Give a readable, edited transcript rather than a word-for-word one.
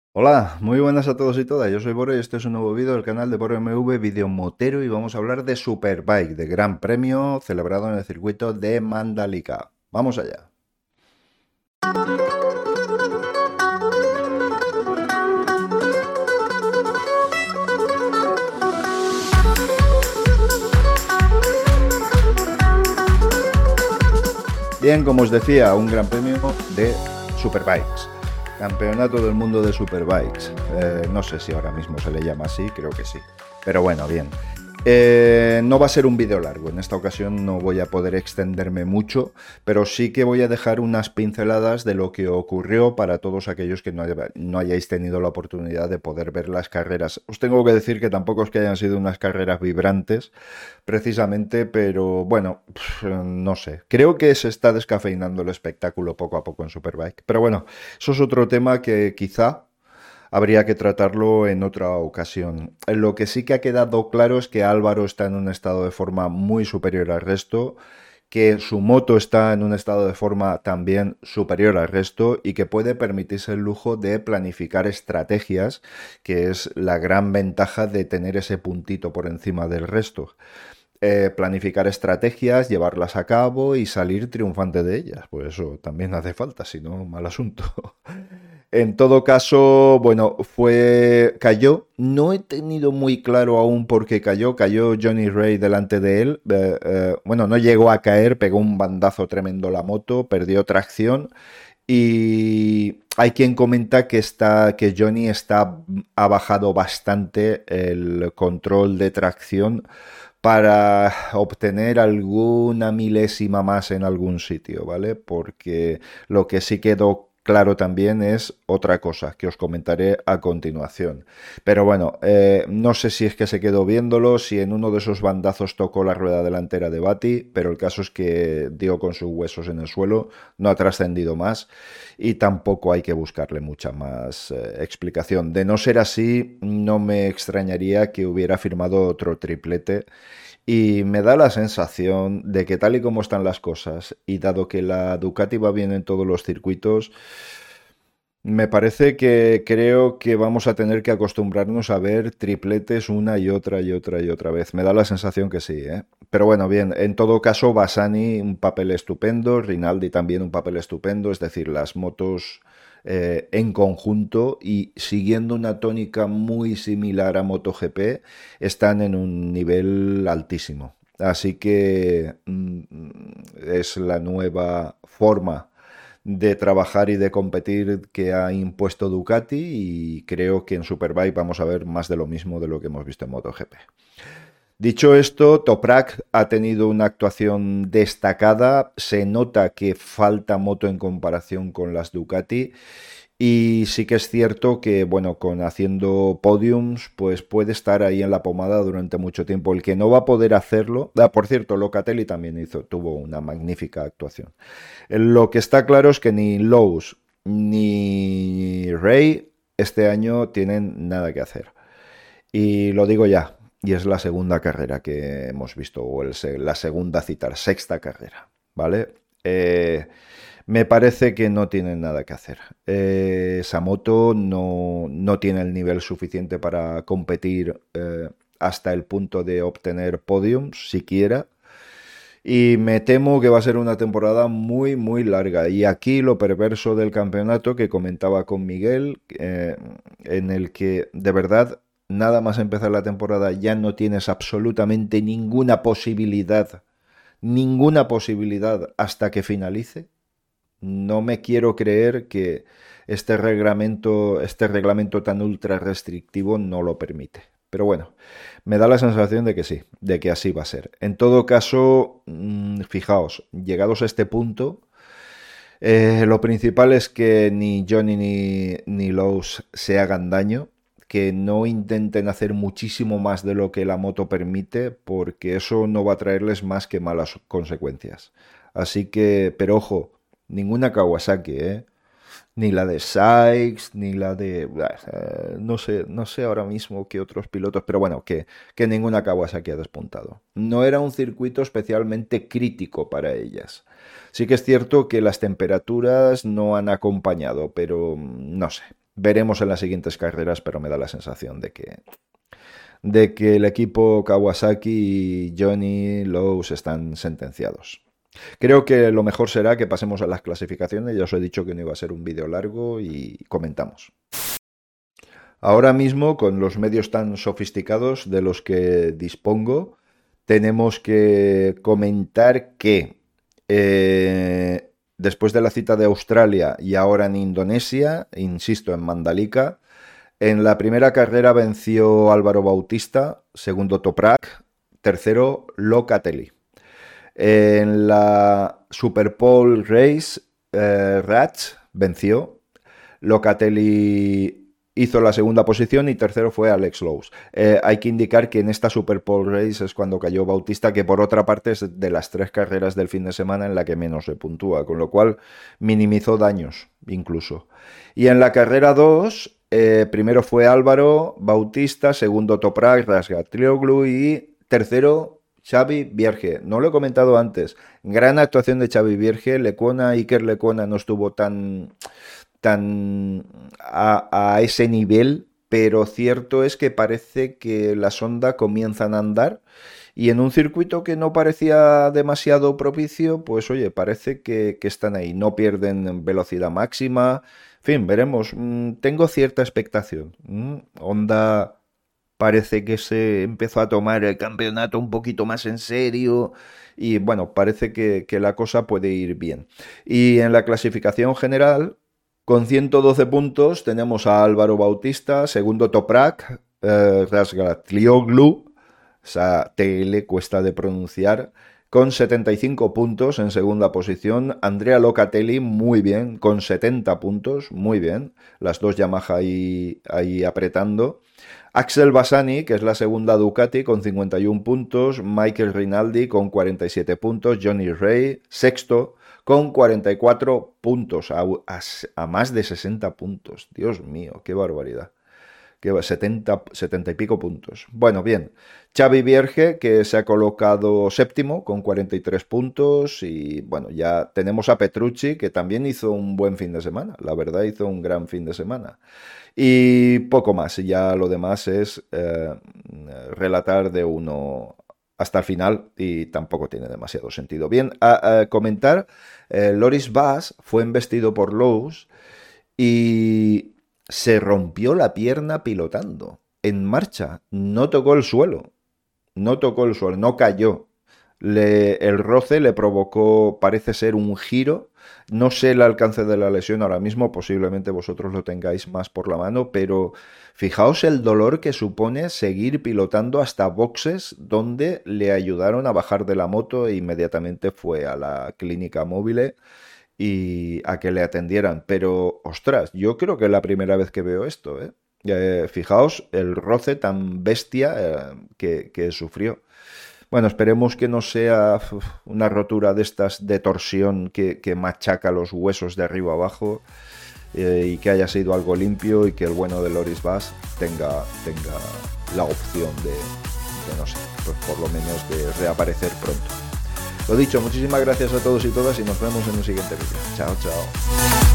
Hola, muy buenas a todos y todas. Yo soy Boro y este es un nuevo vídeo del canal de Boro MV Videomotero y vamos a hablar de Superbike, de Gran Premio celebrado en el circuito de Mandalika. Vamos allá. Bien, como os decía, un Gran Premio de Superbikes. Campeonato del mundo de Superbikes. No sé si ahora mismo se le llama así, creo que sí. Pero bueno, bien. No va a ser un vídeo largo, en esta ocasión no voy a poder extenderme mucho, pero sí que voy a dejar unas pinceladas de lo que ocurrió para todos aquellos que no hayáis tenido la oportunidad de poder ver las carreras. Os tengo que decir que tampoco es que hayan sido unas carreras vibrantes, precisamente, pero bueno, no sé. Creo que se está descafeinando el espectáculo poco a poco en Superbike. Pero bueno, eso es otro tema que quizá habría que tratarlo en otra ocasión. Lo que sí que ha quedado claro es que Álvaro está en un estado de forma muy superior al resto, que su moto está en un estado de forma también superior al resto y que puede permitirse el lujo de planificar estrategias, que es la gran ventaja de tener ese puntito por encima del resto. Planificar estrategias, llevarlas a cabo y salir triunfante de ellas. Pues eso también hace falta, si no, mal asunto. En todo caso, bueno, cayó. No he tenido muy claro aún por qué cayó. Cayó Johnny Ray delante de él. Bueno, no llegó a caer, pegó un bandazo tremendo la moto, perdió tracción. Y hay quien comenta que Johnny ha bajado bastante el control de tracción para obtener alguna milésima más en algún sitio, ¿vale? Porque lo que sí quedó claro también es otra cosa que os comentaré a continuación. Pero bueno, no sé si es que se quedó viéndolo, si en uno de esos bandazos tocó la rueda delantera de Bati, pero el caso es que dio con sus huesos en el suelo, no ha trascendido más y tampoco hay que buscarle mucha más explicación. De no ser así, no me extrañaría que hubiera firmado otro triplete y me da la sensación de que tal y como están las cosas, y dado que la Ducati va bien en todos los circuitos, me parece que creo que vamos a tener que acostumbrarnos a ver tripletes una y otra y otra y otra vez. Me da la sensación que sí, ¿eh? Pero bueno, bien, en todo caso, Bassani un papel estupendo, Rinaldi también un papel estupendo, es decir, las motos en conjunto y siguiendo una tónica muy similar a MotoGP, están en un nivel altísimo. Así que es la nueva forma de trabajar y de competir que ha impuesto Ducati y creo que en Superbike vamos a ver más de lo mismo de lo que hemos visto en MotoGP. Dicho esto, Toprak ha tenido una actuación destacada, se nota que falta moto en comparación con las Ducati y sí que es cierto que, bueno, con haciendo podiums, pues puede estar ahí en la pomada durante mucho tiempo. El que no va a poder hacerlo, por cierto, Locatelli también tuvo una magnífica actuación. Lo que está claro es que ni Lowe's ni Ray este año tienen nada que hacer. Y lo digo ya, y es la segunda carrera que hemos visto, o la segunda cita, la sexta carrera, ¿vale? Me parece que no tienen nada que hacer. Samoto no tiene el nivel suficiente para competir hasta el punto de obtener podiums, siquiera. Y me temo que va a ser una temporada muy, muy larga. Y aquí lo perverso del campeonato que comentaba con Miguel, en el que de verdad nada más empezar la temporada ya no tienes absolutamente ninguna posibilidad hasta que finalice. No me quiero creer que este reglamento tan ultra restrictivo no lo permite. Pero bueno, me da la sensación de que sí, de que así va a ser. En todo caso, fijaos, llegados a este punto, lo principal es que ni Johnny ni Lowe's se hagan daño, que no intenten hacer muchísimo más de lo que la moto permite, porque eso no va a traerles más que malas consecuencias. Así que, pero ojo, ninguna Kawasaki, ¿eh? Ni la de Sykes, ni la de... no sé ahora mismo qué otros pilotos, pero bueno, que ninguna Kawasaki ha despuntado. No era un circuito especialmente crítico para ellas. Sí que es cierto que las temperaturas no han acompañado, pero no sé. Veremos en las siguientes carreras, pero me da la sensación de que el equipo Kawasaki y Johnny Lowe's están sentenciados. Creo que lo mejor será que pasemos a las clasificaciones. Ya os he dicho que no iba a ser un vídeo largo y comentamos. Ahora mismo, con los medios tan sofisticados de los que dispongo, tenemos que comentar que después de la cita de Australia y ahora en Indonesia, insisto, en Mandalika, en la primera carrera venció Álvaro Bautista, segundo Toprak, tercero Locatelli. En la Super Pole Race, Ratch venció, Locatelli hizo la segunda posición y tercero fue Alex Lowes. Hay que indicar que en esta Super Pole Race es cuando cayó Bautista, que por otra parte es de las 3 carreras del fin de semana en la que menos se puntúa, con lo cual minimizó daños incluso. Y en la carrera 2, primero fue Álvaro Bautista, segundo Toprak Razgatlioglu y tercero Xavi Vierge. No lo he comentado antes. Gran actuación de Xavi Vierge. Iker Lecuona no estuvo tan a ese nivel, pero cierto es que parece que las Honda comienzan a andar y en un circuito que no parecía demasiado propicio, pues oye, parece que están ahí, no pierden velocidad máxima, en fin, veremos. Tengo cierta expectación. Honda parece que se empezó a tomar el campeonato un poquito más en serio y bueno, parece que la cosa puede ir bien. Y en la clasificación general, con 112 puntos tenemos a Álvaro Bautista, segundo Toprak, Razgatlioglu, esa TL cuesta de pronunciar, con 75 puntos en segunda posición. Andrea Locatelli, muy bien, con 70 puntos, muy bien. Las dos Yamaha ahí apretando. Axel Bassani, que es la segunda Ducati, con 51 puntos. Michael Rinaldi con 47 puntos. Johnny Ray, sexto, con 44 puntos, a más de 60 puntos. Dios mío, qué barbaridad. 70 y pico puntos. Bueno, bien. Xavi Vierge, que se ha colocado séptimo con 43 puntos. Y bueno, ya tenemos a Petrucci, que también hizo un buen fin de semana. La verdad, hizo un gran fin de semana. Y poco más. Ya lo demás es relatar de uno hasta el final y tampoco tiene demasiado sentido. Bien, a comentar, Loris Baz fue embestido por Lowe's y se rompió la pierna pilotando, en marcha, no tocó el suelo, no cayó. El roce le provocó, parece ser, un giro. No sé el alcance de la lesión ahora mismo, posiblemente vosotros lo tengáis más por la mano, pero fijaos el dolor que supone seguir pilotando hasta boxes donde le ayudaron a bajar de la moto e inmediatamente fue a la clínica móvil y a que le atendieran. Pero, ostras, yo creo que es la primera vez que veo esto, ¿eh? Fijaos el roce tan bestia que sufrió. Bueno, esperemos que no sea una rotura de estas de torsión que machaca los huesos de arriba abajo y que haya sido algo limpio y que el bueno de Loris Baz tenga la opción de no sé, pues por lo menos de reaparecer pronto. Lo dicho, muchísimas gracias a todos y todas y nos vemos en un siguiente vídeo. Chao, chao.